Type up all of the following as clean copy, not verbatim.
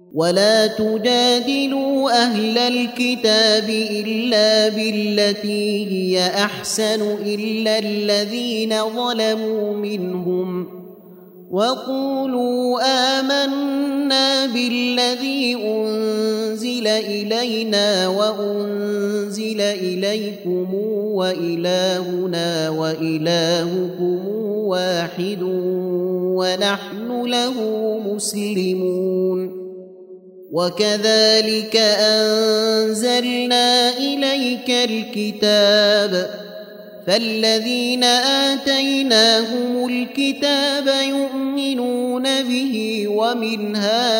ولا تجادلوا أهل الكتاب إلا بالتي هي أحسن إلا الذين ظلموا منهم وقولوا آمنا بالذي أنزل إلينا وأنزل إليكم وإلهنا وإلهكم واحد ونحن له مسلمون وكذلك أنزلنا إليك الكتاب فالذين آتيناهم الكتاب يؤمنون به ومن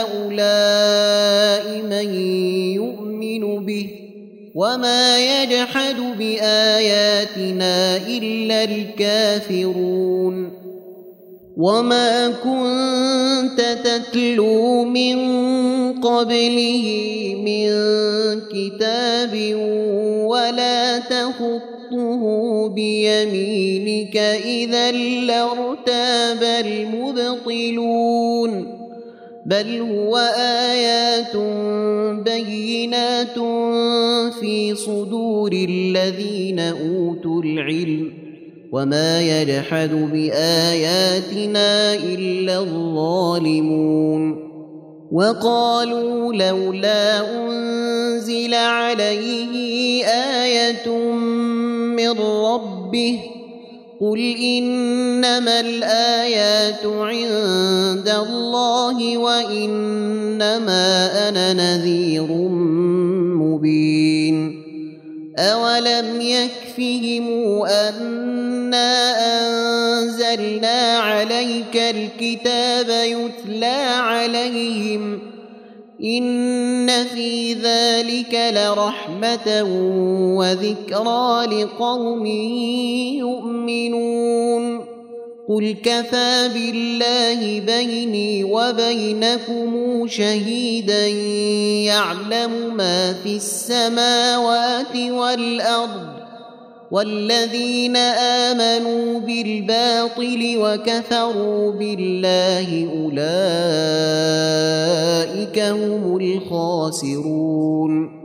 هؤلاء من يؤمن به وما يجحد بآياتنا إلا الكافرون وما كنت تتلو من قبله من كتاب ولا تخطه بيمينك إذا لارتاب المبطلون بل هو آيات بينات في صدور الذين أوتوا العلم وما يجحد بآياتنا إلا الظالمون وقالوا لولا أنزل عليه آية من ربه قل إنما الآيات عند الله وإنما أنا نذير مبين أولم يكفهم أنا أنزلنا عليك الكتاب يتلى عليهم إن في ذلك لرحمة وذكرى لقوم يؤمنون قل كفى بالله بيني وبينكم شهيدا يعلم ما في السماوات والأرض والذين آمنوا بالباطل وكفروا بالله أولئك هم الخاسرون